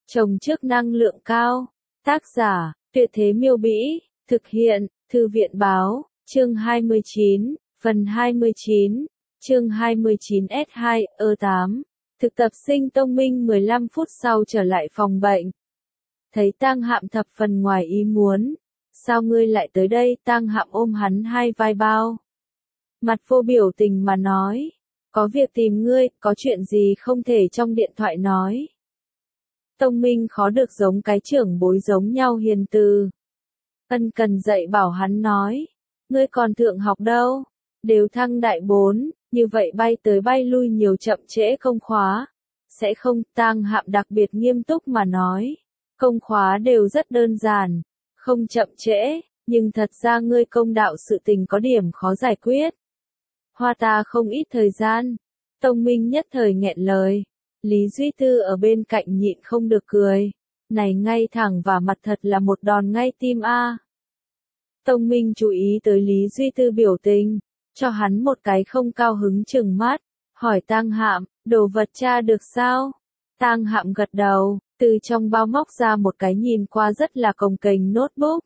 Trồng trước năng lượng cao. Tác giả, Tuyệt Thế Miêu Bĩ. Thực hiện, Thư viện Báo. Chương 29, phần 29. Chương 29 S2, 8. Thực tập sinh Tông Minh 15 phút sau trở lại phòng bệnh. Thấy Tang Hạm thập phần ngoài ý muốn. Sao ngươi lại tới đây? Tang Hạm ôm hắn hai vai bao. Mặt vô biểu tình mà nói. Có việc tìm ngươi, có chuyện gì không thể trong điện thoại nói. Tông Minh khó được giống cái trưởng bối giống nhau hiền từ. Ân cần dạy bảo hắn nói. Ngươi còn thượng học đâu? Đều thăng đại 4, như vậy bay tới bay lui nhiều chậm trễ công khóa. Sẽ không, Tang Hạm đặc biệt nghiêm túc mà nói. Công khóa đều rất đơn giản, không chậm trễ, nhưng thật ra ngươi công đạo sự tình có điểm khó giải quyết. Hoa ta không ít thời gian. Tông Minh nhất thời nghẹn lời. Lý Duy Tư ở bên cạnh nhịn không được cười. Này ngay thẳng và mặt thật là một đòn ngay tim a. Tông Minh chú ý tới Lý Duy Tư biểu tình, cho hắn một cái không cao hứng chừng mắt, hỏi Tang Hạm, đồ vật tra được sao? Tang Hạm gật đầu, từ trong bao móc ra một cái nhìn qua rất là cồng kềnh notebook.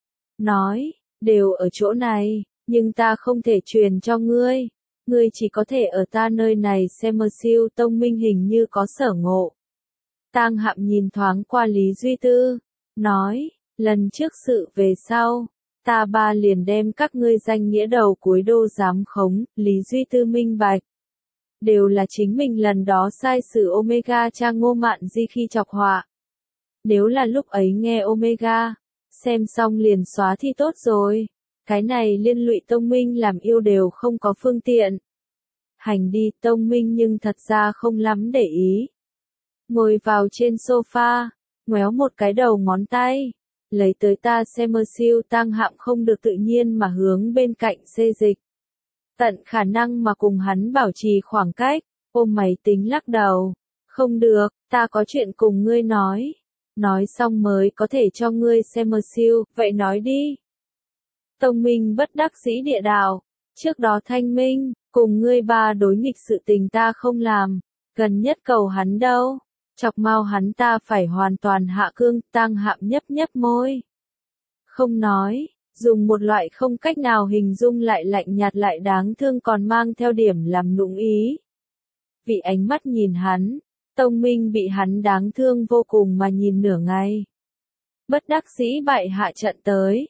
Nói, đều ở chỗ này, nhưng ta không thể truyền cho ngươi. Ngươi chỉ có thể ở ta nơi này xem siêu. Tông Minh hình như có sở ngộ. Tang Hạm nhìn thoáng qua Lý Duy Tư, nói, lần trước sự về sau, ta ba liền đem các ngươi danh nghĩa đầu cuối đô giám khống. Lý Duy Tư minh bạch. Đều là chính mình lần đó sai sử Omega cha Ngô Mạn Di khi chọc họa. Nếu là lúc ấy nghe Omega, xem xong liền xóa thì tốt rồi. Cái này liên lụy Tông Minh làm yêu đều không có phương tiện. Hành đi. Tông Minh nhưng thật ra không lắm để ý. Ngồi vào trên sofa, ngoéo một cái đầu ngón tay. Lấy tới ta xem siêu. Tang Hạm không được tự nhiên mà hướng bên cạnh xê dịch. Tận khả năng mà cùng hắn bảo trì khoảng cách, ôm máy tính lắc đầu. Không được, ta có chuyện cùng ngươi nói. Nói xong mới có thể cho ngươi xem siêu, vậy nói đi. Tông Minh bất đắc dĩ địa đạo. Trước đó thanh minh, cùng ngươi ba đối nghịch sự tình ta không làm. Gần nhất cầu hắn đâu. Chọc mau hắn ta phải hoàn toàn hạ cương. Tang Hạm nhấp nhấp môi. Không nói. Dùng một loại không cách nào hình dung lại lạnh nhạt lại đáng thương còn mang theo điểm làm nũng ý. Vì ánh mắt nhìn hắn, Tông Minh bị hắn đáng thương vô cùng mà nhìn nửa ngày. Bất đắc dĩ bại hạ trận tới.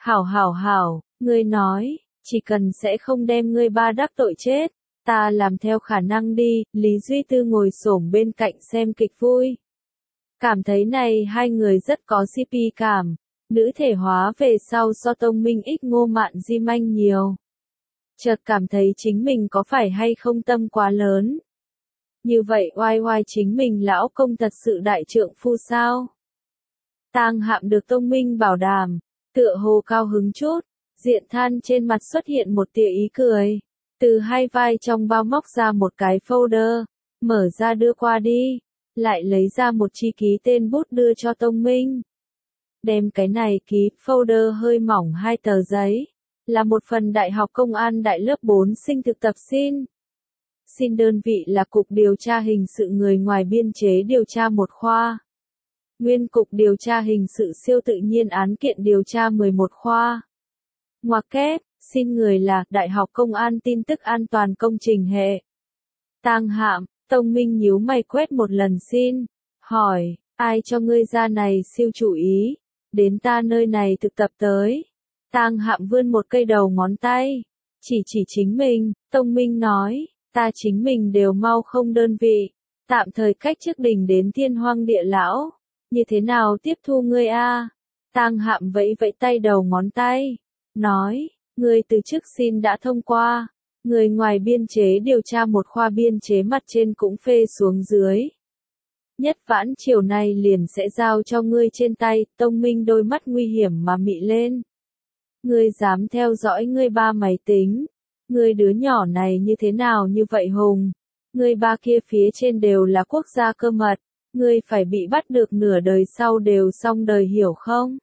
Hảo, ngươi nói, chỉ cần sẽ không đem ngươi ba đắc tội chết, ta làm theo khả năng đi. Lý Duy Tư ngồi xổm bên cạnh xem kịch vui. Cảm thấy này hai người rất có CP cảm. Nữ thể hóa về sau so Tông Minh ít Ngô Mạn Di manh nhiều. Chợt cảm thấy chính mình có phải hay không tâm quá lớn. Như vậy oai oai chính mình lão công thật sự đại trượng phu sao? Tang Hạm được Tông Minh bảo đảm, tựa hồ cao hứng chút, diện than trên mặt xuất hiện một tia ý cười. Từ hai vai trong bao móc ra một cái folder, mở ra đưa qua đi, lại lấy ra một chi ký tên bút đưa cho Tông Minh. Đem cái này ký, folder hơi mỏng 2 tờ giấy, là một phần Đại học Công an Đại lớp 4 sinh thực tập xin. Xin đơn vị là Cục Điều tra Hình sự người ngoài biên chế điều tra 1 khoa. Nguyên Cục Điều tra Hình sự siêu tự nhiên án kiện điều tra 11 khoa. Ngoặc kép, xin người là Đại học Công an tin tức an toàn công trình hệ. Tang Hạm. Tông Minh nhíu mày quét một lần xin, hỏi, ai cho ngươi ra này siêu chủ ý? Đến ta nơi này thực tập tới. Tang Hạm vươn một cây đầu ngón tay. Chỉ chính mình. Tông Minh nói, ta chính mình đều mau không đơn vị. Tạm thời cách chức đình đến thiên hoang địa lão. Như thế nào tiếp thu ngươi a? Tang Hạm vẫy vẫy tay đầu ngón tay. Nói, ngươi từ chức xin đã thông qua. Người ngoài biên chế điều tra 1 khoa biên chế mặt trên cũng phê xuống dưới. Nhất vãn chiều nay liền sẽ giao cho ngươi trên tay. Tông Minh đôi mắt nguy hiểm mà mị lên. Ngươi dám theo dõi ngươi ba máy tính. Ngươi đứa nhỏ này như thế nào như vậy hùng. Ngươi ba kia phía trên đều là quốc gia cơ mật. Ngươi phải bị bắt được nửa đời sau đều xong đời hiểu không?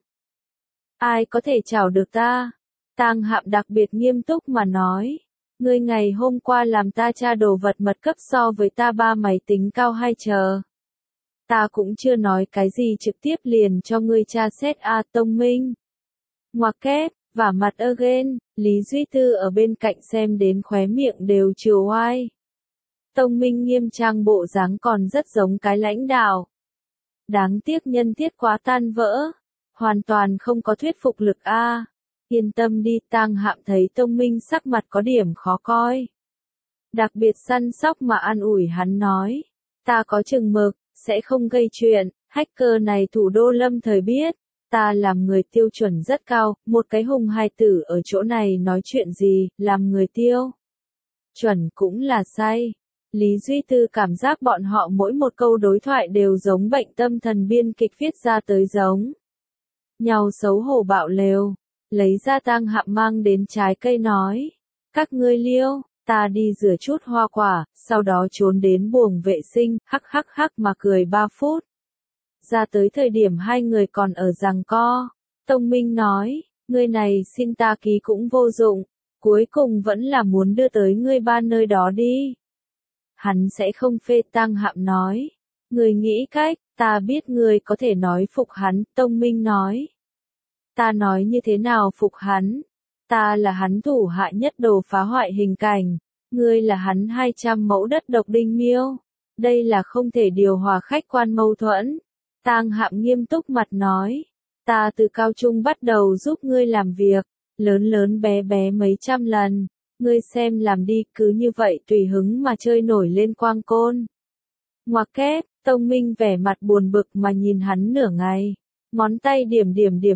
Ai có thể chào được ta? Tang Hạm đặc biệt nghiêm túc mà nói. Ngươi ngày hôm qua làm ta tra đồ vật mật cấp so với ta ba máy tính cao 2 chờ. Ta cũng chưa nói cái gì trực tiếp liền cho ngươi tra xét a Tông Minh. Ngoặc kép, vả mặt again, Lý Duy Tư ở bên cạnh xem đến khóe miệng đều trừ oai. Tông Minh nghiêm trang bộ dáng còn rất giống cái lãnh đạo. Đáng tiếc nhân thiết quá tan vỡ. Hoàn toàn không có thuyết phục lực a. Yên tâm đi, Tang Hạm thấy Tông Minh sắc mặt có điểm khó coi. Đặc biệt săn sóc mà an ủi hắn nói. Ta có chừng mực, sẽ không gây chuyện, hacker này thủ đô lâm thời biết. Ta làm người tiêu chuẩn rất cao, một cái hùng hai tử ở chỗ này nói chuyện gì, làm người tiêu. Chuẩn cũng là sai. Lý Duy Tư cảm giác bọn họ mỗi một câu đối thoại đều giống bệnh tâm thần biên kịch viết ra tới giống. Nhau xấu hổ bạo lều, lấy ra Tang Hạm mang đến trái cây nói. Các ngươi liêu, ta đi rửa chút hoa quả, sau đó trốn đến buồng vệ sinh, hắc hắc hắc mà cười 3 phút. Ra tới thời điểm hai người còn ở giằng co. Tông Minh nói, ngươi này xin ta ký cũng vô dụng, cuối cùng vẫn là muốn đưa tới ngươi ba nơi đó đi. Hắn sẽ không phê. Tang Hạm nói. Ngươi nghĩ cách, ta biết ngươi có thể nói phục hắn, Tông Minh nói. Ta nói như thế nào phục hắn? Ta là hắn thủ hạ nhất đồ phá hoại hình cảnh, ngươi là hắn 200 mẫu đất độc đinh miêu. Đây là không thể điều hòa khách quan mâu thuẫn. Tang Hạm nghiêm túc mặt nói. Ta từ cao trung bắt đầu giúp ngươi làm việc, lớn lớn bé bé mấy trăm lần. Ngươi xem làm đi, cứ như vậy tùy hứng mà chơi nổi lên quang côn. Ngoặc kép, Tông Minh vẻ mặt buồn bực mà nhìn hắn nửa ngày. Ngón tay điểm.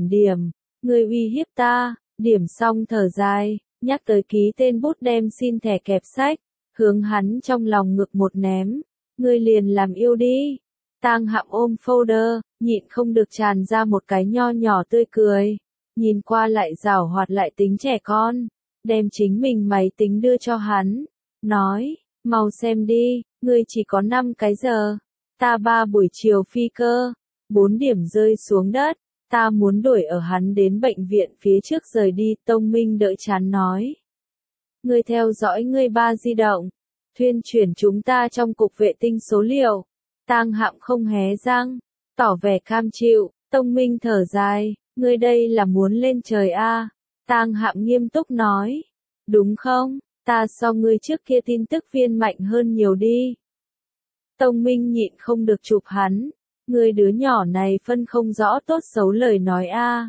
Ngươi uy hiếp ta, điểm xong thở dài, nhắc tới ký tên bút đem xin thẻ kẹp sách, hướng hắn trong lòng ngực một ném. Ngươi liền làm yêu đi. Tang Hạm ôm folder, nhịn không được tràn ra một cái nho nhỏ tươi cười. Nhìn qua lại giảo hoạt lại tính trẻ con. Đem chính mình máy tính đưa cho hắn. Nói, mau xem đi, ngươi chỉ có 5 cái giờ. Ta 3 buổi chiều phi cơ. 4 điểm rơi xuống đất. Ta muốn đuổi ở hắn đến bệnh viện phía trước rời đi. Tông Minh đợi chán nói. Ngươi theo dõi ngươi ba di động. Thuyên chuyển chúng ta trong cục vệ tinh số liệu. Tang Hạm không hé răng. Tỏ vẻ cam chịu. Tông Minh thở dài. Ngươi đây là muốn lên trời a? Tang Hạm nghiêm túc nói. Đúng không? Ta so ngươi trước kia tin tức viên mạnh hơn nhiều đi. Tông Minh nhịn không được chụp hắn. Ngươi đứa nhỏ này phân không rõ tốt xấu lời nói a.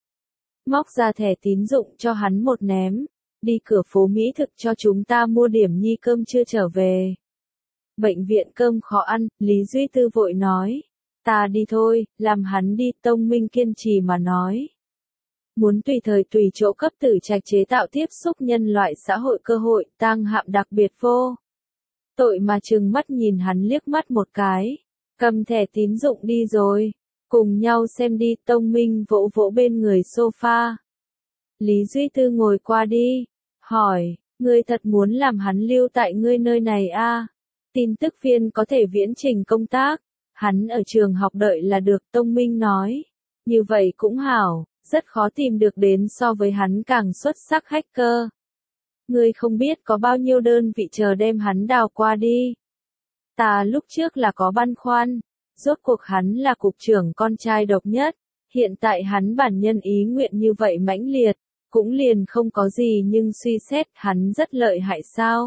Móc ra thẻ tín dụng cho hắn một ném. Đi cửa phố Mỹ thực cho chúng ta mua điểm nhi cơm chưa trở về. Bệnh viện cơm khó ăn, Lý Duy Tư vội nói. Ta đi thôi, làm hắn đi. Tông Minh kiên trì mà nói. Muốn tùy thời tùy chỗ cấp tử trạch chế tạo tiếp xúc nhân loại xã hội cơ hội. Tang Hạm đặc biệt vô tội mà trừng mắt nhìn hắn liếc mắt một cái. Cầm thẻ tín dụng đi rồi. Cùng nhau xem đi. Tông Minh vỗ vỗ bên người sofa. Lý Duy Tư ngồi qua đi. Hỏi, ngươi thật muốn làm hắn lưu tại ngươi nơi này a? Tin tức viên có thể viễn trình công tác. Hắn ở trường học đợi là được. Tông Minh nói. Như vậy cũng hảo. Rất khó tìm được đến so với hắn càng xuất sắc hacker. Ngươi không biết có bao nhiêu đơn vị chờ đem hắn đào qua đi. Ta lúc trước là có băn khoăn. Rốt cuộc hắn là cục trưởng con trai độc nhất. Hiện tại hắn bản nhân ý nguyện như vậy mãnh liệt. Cũng liền không có gì nhưng suy xét hắn rất lợi hại sao?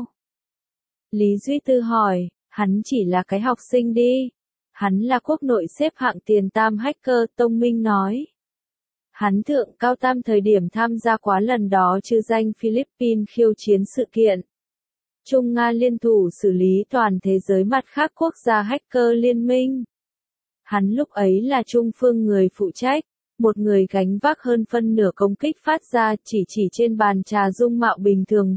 Lý Duy Tư hỏi, hắn chỉ là cái học sinh đi. Hắn là quốc nội xếp hạng tiền tam hacker. Tông Minh nói. Hắn thượng cao tam thời điểm tham gia quá lần đó chư danh Philippines khiêu chiến sự kiện. Trung Nga liên thủ xử lý toàn thế giới mặt khác quốc gia hacker liên minh. Hắn lúc ấy là trung phương người phụ trách, một người gánh vác hơn phân nửa công kích phát ra chỉ trên bàn trà dung mạo bình thường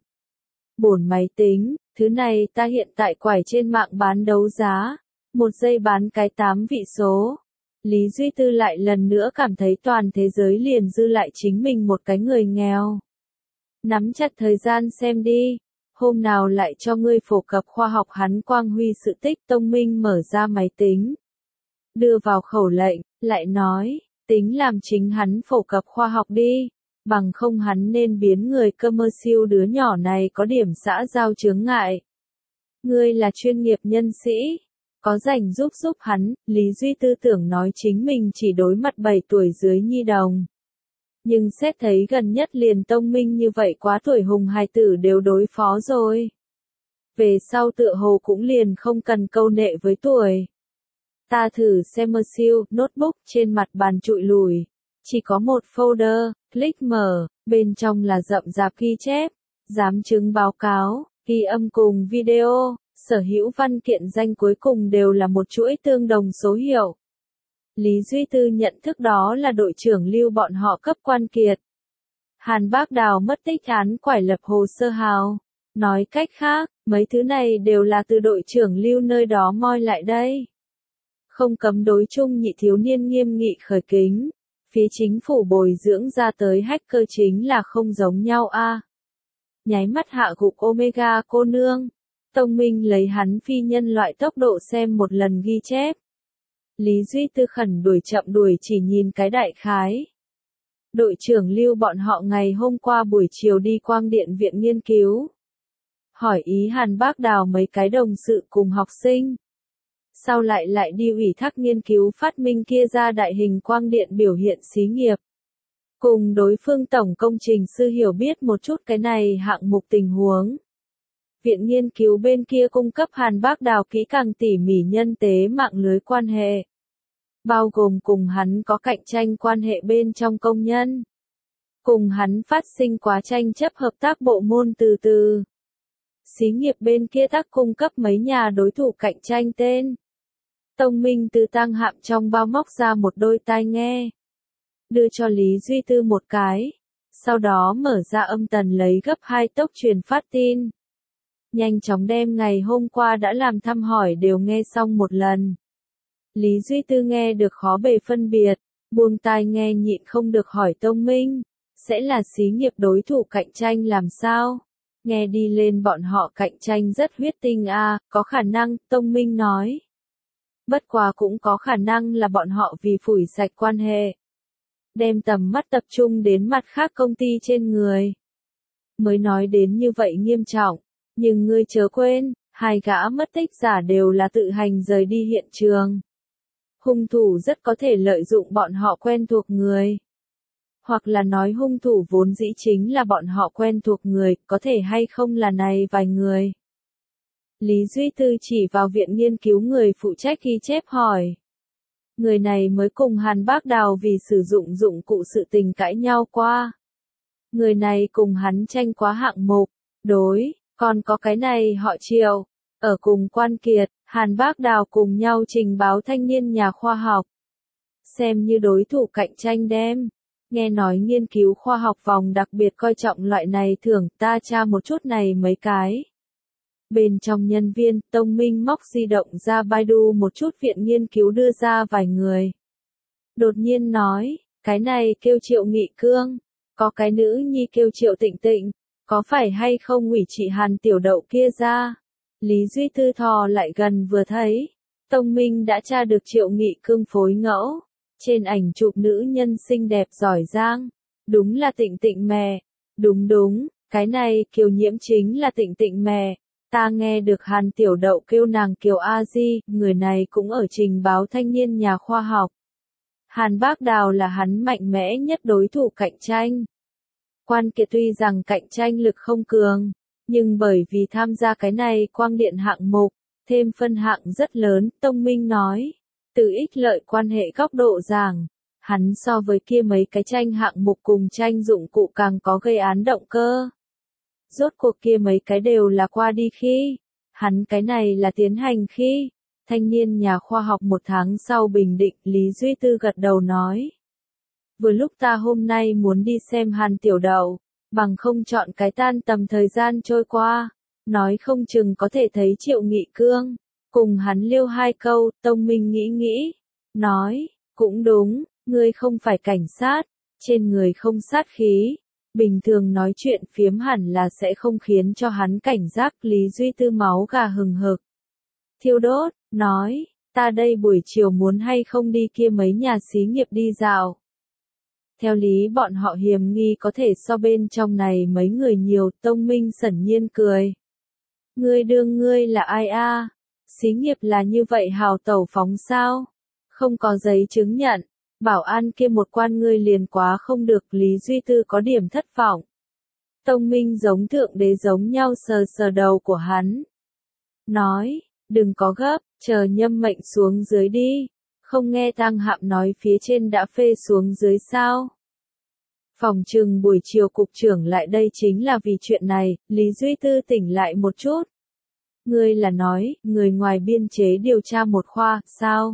bổn máy tính, thứ này ta hiện tại quải trên mạng bán đấu giá, 1 giây bán cái 8 vị số. Lý Duy Tư lại lần nữa cảm thấy toàn thế giới liền dư lại chính mình một cái người nghèo. Nắm chặt thời gian xem đi, hôm nào lại cho ngươi phổ cập khoa học. Hắn quang huy sự tích. Tông Minh mở ra máy tính. Đưa vào khẩu lệnh, lại nói, tính làm chính hắn phổ cập khoa học đi, bằng không hắn nên biến người commercial đứa nhỏ này có điểm xã giao chướng ngại. Ngươi là chuyên nghiệp nhân sĩ, Có rảnh giúp hắn, Lý Duy Tư tưởng nói chính mình chỉ đối mặt 7 tuổi dưới nhi đồng. Nhưng xét thấy gần nhất liền Tông Minh như vậy quá tuổi hùng hài tử đều đối phó rồi. Về sau tựa hồ cũng liền không cần câu nệ với tuổi. Ta thử xem siêu, notebook trên mặt bàn trụi lùi. Chỉ có một folder, click mở, bên trong là rậm rạp ghi chép, giám chứng báo cáo, ghi âm cùng video, sở hữu văn kiện danh cuối cùng đều là một chuỗi tương đồng số hiệu. Lý Duy Tư nhận thức đó là đội trưởng Lưu bọn họ cấp quan kiệt. Hàn Bác Đào mất tích án quải lập hồ sơ hào. Nói cách khác, mấy thứ này đều là từ đội trưởng Lưu nơi đó moi lại đây. Không cấm đối chung nhị thiếu niên nghiêm nghị khởi kính. Phía chính phủ bồi dưỡng ra tới hacker chính là không giống nhau a. Nháy mắt hạ gục Omega cô nương. Tông Minh lấy hắn phi nhân loại tốc độ xem một lần ghi chép. Lý Duy Tư khẩn đuổi chậm đuổi chỉ nhìn cái đại khái. Đội trưởng Lưu bọn họ ngày hôm qua buổi chiều đi Quang Điện viện nghiên cứu. Hỏi ý Hàn Bác Đào mấy cái đồng sự cùng học sinh. Sau lại đi ủy thác nghiên cứu phát minh kia ra đại hình quang điện biểu hiện xí nghiệp. Cùng đối phương tổng công trình sư hiểu biết một chút cái này hạng mục tình huống. Viện nghiên cứu bên kia cung cấp Hàn Bác Đào kỹ càng tỉ mỉ nhân tế mạng lưới quan hệ. Bao gồm cùng hắn có cạnh tranh quan hệ bên trong công nhân. Cùng hắn phát sinh quá tranh chấp hợp tác bộ môn từ. Xí nghiệp bên kia tác cung cấp mấy nhà đối thủ cạnh tranh tên. Tông Minh từ tang hạm trong bao móc ra một đôi tai nghe. Đưa cho Lý Duy Tư một cái. Sau đó mở ra âm tần lấy gấp 2 tốc truyền phát tin. Nhanh chóng đem ngày hôm qua đã làm thăm hỏi đều nghe xong một lần. Lý Duy Tư nghe được khó bề phân biệt, buông tai nghe nhịn không được hỏi Tông Minh. Sẽ là xí nghiệp đối thủ cạnh tranh làm sao? Nghe đi lên bọn họ cạnh tranh rất huyết tinh a, có khả năng, Tông Minh nói. Bất quá cũng có khả năng là bọn họ vì phủi sạch quan hệ. Đem tầm mắt tập trung đến mặt khác công ty trên người. Mới nói đến như vậy nghiêm trọng, nhưng ngươi chớ quên, hai gã mất tích giả đều là tự hành rời đi hiện trường. Hung thủ rất có thể lợi dụng bọn họ quen thuộc người. Hoặc là nói hung thủ vốn dĩ chính là bọn họ quen thuộc người, có thể hay không là này vài người. Lý Duy Tư chỉ vào viện nghiên cứu người phụ trách ghi chép hỏi. Người này mới cùng Hàn Bác Đào vì sử dụng dụng cụ sự tình cãi nhau qua. Người này cùng hắn tranh quá hạng mục, đối, còn có cái này họ Triệu, ở cùng quan kiệt, Hàn Bác Đào cùng nhau trình báo thanh niên nhà khoa học. Xem như đối thủ cạnh tranh đem. Nghe nói nghiên cứu khoa học vòng đặc biệt coi trọng loại này thưởng, ta tra một chút này mấy cái. Bên trong nhân viên, Tông Minh móc di động ra Baidu một chút viện nghiên cứu đưa ra vài người. Đột nhiên nói, cái này kêu Triệu Nghị Cương, có cái nữ nhi kêu Triệu Tịnh Tịnh, có phải hay không ủy trị Hàn Tiểu Đậu kia ra? Lý Duy Tư thò lại gần vừa thấy, Tông Minh đã tra được Triệu Nghị Cương phối ngẫu. Trên ảnh chụp nữ nhân xinh đẹp giỏi giang, đúng là Tịnh Tịnh mẹ, đúng, cái này Kiều Nhiễm chính là Tịnh Tịnh mẹ, ta nghe được Hàn Tiểu Đậu kêu nàng Kiều A Di, người này cũng ở trình báo thanh niên nhà khoa học. Hàn Bác Đào là hắn mạnh mẽ nhất đối thủ cạnh tranh. Quan Kiệt tuy rằng cạnh tranh lực không cường, nhưng bởi vì tham gia cái này quang điện hạng mục, thêm phân hạng rất lớn, Tông Minh nói. Từ ích lợi quan hệ góc độ giảng, hắn so với kia mấy cái tranh hạng mục cùng tranh dụng cụ càng có gây án động cơ. Rốt cuộc kia mấy cái đều là qua đi khi, hắn cái này là tiến hành khi, thanh niên nhà khoa học 1 tháng sau bình định, Lý Duy Tư gật đầu nói. Vừa lúc ta hôm nay muốn đi xem Hàn Tiểu Đậu, bằng không chọn cái tan tầm thời gian trôi qua, nói không chừng có thể thấy Triệu Nghị Cương. Cùng hắn liêu 2 câu, Tông Minh nghĩ, nói, cũng đúng, ngươi không phải cảnh sát, trên người không sát khí, bình thường nói chuyện phiếm hẳn là sẽ không khiến cho hắn cảnh giác. Lý Duy Tư máu gà hừng hực. Thiêu đốt, nói, ta đây buổi chiều muốn hay không đi kia mấy nhà xí nghiệp đi dạo. Theo lý bọn họ hiềm nghi có thể so bên trong này mấy người nhiều, Tông Minh sẩn nhiên cười. Ngươi đương ngươi là ai a? Xí nghiệp là như vậy hào tẩu phóng sao? Không có giấy chứng nhận, bảo an kia một quan ngươi liền quá không được, Lý Duy Tư có điểm thất vọng. Tông Minh giống thượng đế giống nhau sờ sờ đầu của hắn. Nói, đừng có gấp, chờ nhâm mệnh xuống dưới đi, không nghe Tang Hạm nói phía trên đã phê xuống dưới sao? Phòng trừng buổi chiều cục trưởng lại đây chính là vì chuyện này, Lý Duy Tư tỉnh lại một chút. Ngươi là nói, người ngoài biên chế điều tra một khoa, sao?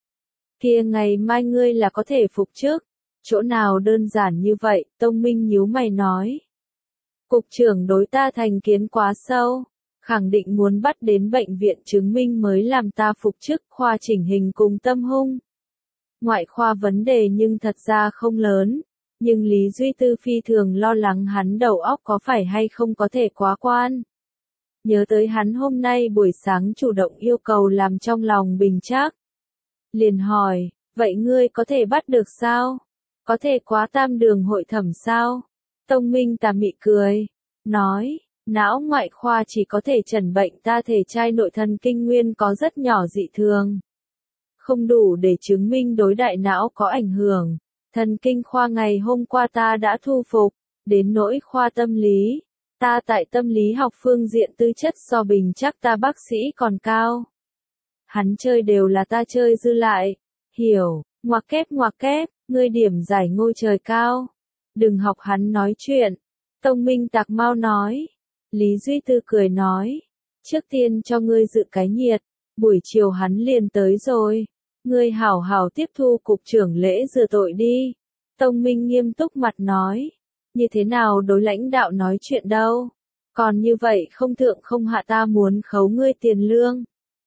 Kia ngày mai ngươi là có thể phục chức, chỗ nào đơn giản như vậy, Tông Minh nhíu mày nói. Cục trưởng đối ta thành kiến quá sâu, khẳng định muốn bắt đến bệnh viện chứng minh mới làm ta phục chức, khoa chỉnh hình cùng tâm hung. Ngoại khoa vấn đề nhưng thật ra không lớn, nhưng Lý Duy Tư phi thường lo lắng hắn đầu óc có phải hay không có thể quá quan. Nhớ tới hắn hôm nay buổi sáng chủ động yêu cầu làm trong lòng bình chắc. Liền hỏi, vậy ngươi có thể bắt được sao? Có thể quá tam đường hội thẩm sao? Tông Minh tà mị cười, nói, não ngoại khoa chỉ có thể chẩn bệnh ta thể trai nội thần kinh nguyên có rất nhỏ dị thường. Không đủ để chứng minh đối đại não có ảnh hưởng. Thần kinh khoa ngày hôm qua ta đã thu phục, đến nỗi khoa tâm lý. Ta tại tâm lý học phương diện tư chất so bình chắc ta bác sĩ còn cao. Hắn chơi đều là ta chơi dư lại. Hiểu, ngoặc kép, ngươi điểm giải ngôi trời cao. Đừng học hắn nói chuyện. Tông Minh Tạc mau nói. Lý Duy Tư cười nói. Trước tiên cho ngươi dự cái nhiệt. Buổi chiều hắn liền tới rồi. Ngươi hảo hảo tiếp thu cục trưởng lễ rửa tội đi. Tông Minh nghiêm túc mặt nói. Như thế nào đối lãnh đạo nói chuyện đâu. Còn như vậy không thượng không hạ ta muốn khấu ngươi tiền lương.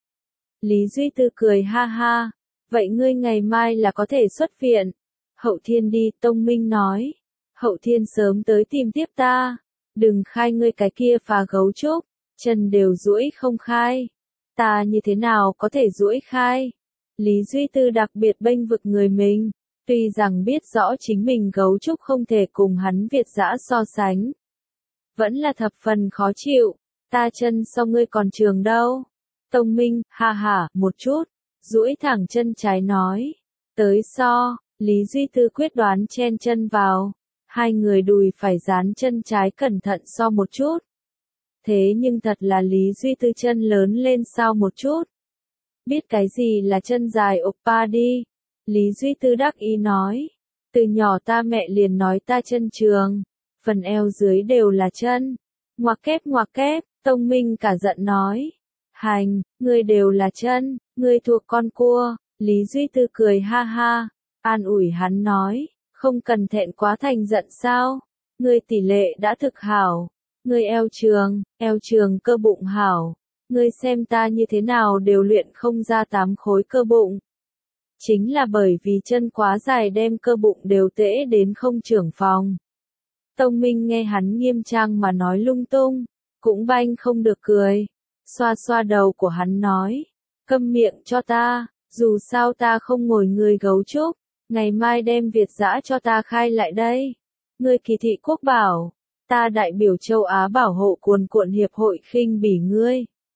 Lý Duy Tư cười ha ha. Vậy ngươi ngày mai là có thể xuất viện. Hậu thiên đi, Tông Minh nói. Hậu thiên sớm tới tìm tiếp ta. Đừng khai ngươi cái kia phá gấu trúc. Chân đều duỗi không khai. Ta như thế nào có thể duỗi khai. Lý Duy Tư đặc biệt bênh vực người mình. Tuy rằng biết rõ chính mình gấu trúc không thể cùng hắn Việt dã so sánh. Vẫn là thập phần khó chịu. Ta chân so ngươi còn trường đâu. Tông Minh, ha ha, một chút. Duỗi thẳng chân trái nói. Tới so, Lý Duy Tư quyết đoán chen chân vào. Hai người đùi phải dán chân trái cẩn thận so một chút. Thế nhưng thật là Lý Duy Tư chân lớn lên sao một chút. Biết cái gì là chân dài oppa đi. Lý Duy Tư đắc ý nói. Từ nhỏ ta mẹ liền nói ta chân trường. Phần eo dưới đều là chân. Ngoặc kép, Tông Minh cả giận nói. Hành, ngươi đều là chân, ngươi thuộc con cua. Lý Duy Tư cười ha ha. An ủi hắn nói. Không cần thẹn quá thành giận sao. Ngươi tỷ lệ đã thực hảo. Ngươi eo trường cơ bụng hảo. Ngươi xem ta như thế nào đều luyện không ra 8 khối cơ bụng. Chính là bởi vì chân quá dài đem cơ bụng đều tễ đến không trưởng phòng. Tông Minh nghe hắn nghiêm trang mà nói lung tung, cũng banh không được cười. Xoa xoa đầu của hắn nói, câm miệng cho ta, dù sao ta không ngồi người gấu trúc, ngày mai đem Việt dã cho ta khai lại đây. Ngươi Kỳ thị quốc bảo, ta đại biểu châu Á bảo hộ cuồn cuộn hiệp hội khinh bỉ ngươi.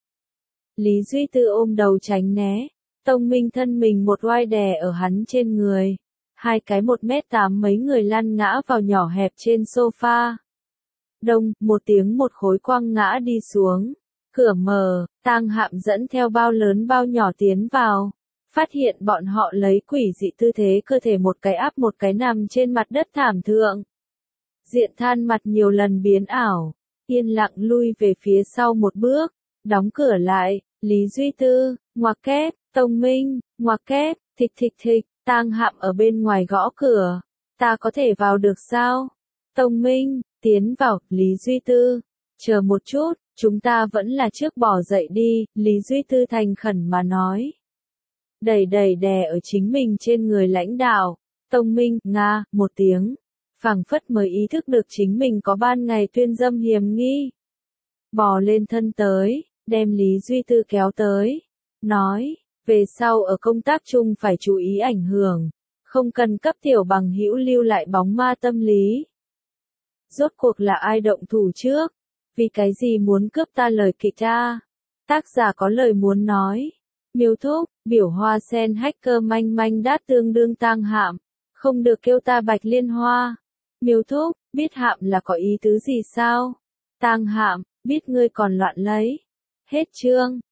Lý Duy Tư ôm đầu tránh né. Tông Minh thân mình một oai đè ở hắn trên người. Hai cái 1m8 mấy người lăn ngã vào nhỏ hẹp trên sofa. Đông, một tiếng một khối quăng ngã đi xuống. Cửa mở, Tang Hạm dẫn theo bao lớn bao nhỏ tiến vào. Phát hiện bọn họ lấy quỷ dị tư thế cơ thể một cái áp một cái nằm trên mặt đất thảm thượng. Diện than mặt nhiều lần biến ảo. Yên lặng lui về phía sau một bước. Đóng cửa lại, Lý Duy Tư, ngoặc kép. Tông Minh, ngoặc kép, thịch, Tang Hạm ở bên ngoài gõ cửa. Ta có thể vào được sao? Tông Minh, tiến vào, Lý Duy Tư. Chờ một chút, chúng ta vẫn là trước bỏ dậy đi, Lý Duy Tư thành khẩn mà nói. Đẩy đè ở chính mình trên người lãnh đạo. Tông Minh, nga, một tiếng. Phảng phất mới ý thức được chính mình có ban ngày tuyên dâm hiềm nghi. Bò lên thân tới, đem Lý Duy Tư kéo tới. Nói. Về sau ở công tác chung phải chú ý ảnh hưởng, không cần cấp tiểu bằng hữu lưu lại bóng ma tâm lý. Rốt cuộc là ai động thủ trước? Vì cái gì muốn cướp ta lời kịch ta? Tác giả có lời muốn nói. Miêu thúc, biểu hoa sen hacker manh manh đát tương đương tang hạm. Không được kêu ta Bạch Liên Hoa. Miêu thúc, biết hạm là có ý tứ gì sao? Tang hạm, biết ngươi còn loạn lấy. Hết chương.